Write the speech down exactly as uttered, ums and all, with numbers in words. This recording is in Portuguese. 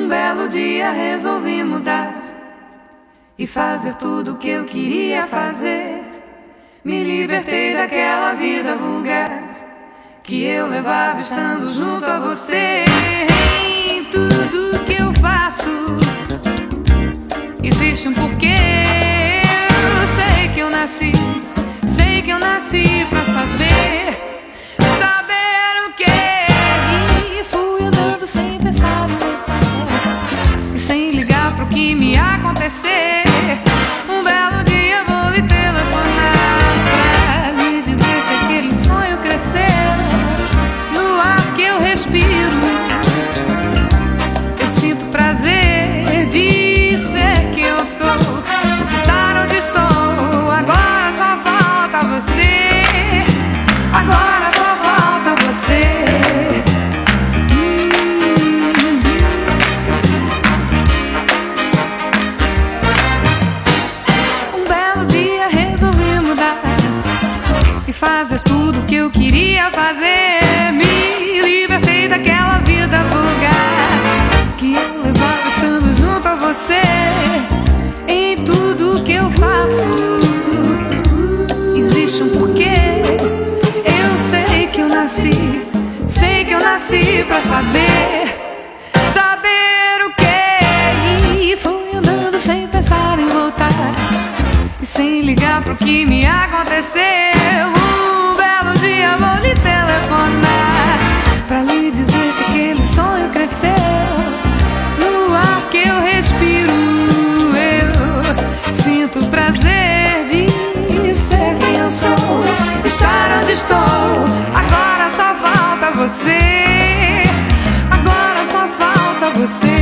Um belo dia resolvi mudar e fazer tudo o que eu queria fazer. Me libertei daquela vida vulgar que eu levava estando junto a você. Em tudo que eu faço existe um porquê. Eu sei que eu nasci, sei que eu nasci pra saber, saber o que. E fui andando sem pensar no meu pai e sem ligar pro que me acontecer. Um belo dia vou lhe telefonar pra lhe dizer que aquele sonho cresceu. No ar que eu respiro eu sinto prazer de ser que eu sou, de estar onde estou. Agora só falta você, agora só falta você. Fazer tudo que eu queria fazer. Me libertei daquela vida vulgar que eu levava estando junto a você. Em tudo que eu faço existe um porquê. Eu sei que eu nasci, sei que eu nasci pra saber, saber o que. E fui andando sem pensar em voltar e sem ligar pro que me aconteceu. Um belo dia vou lhe telefonar pra lhe dizer que aquele sonho cresceu. No ar que eu respiro eu sinto prazer de ser quem eu sou, estar onde estou. Agora só falta você, agora só falta você.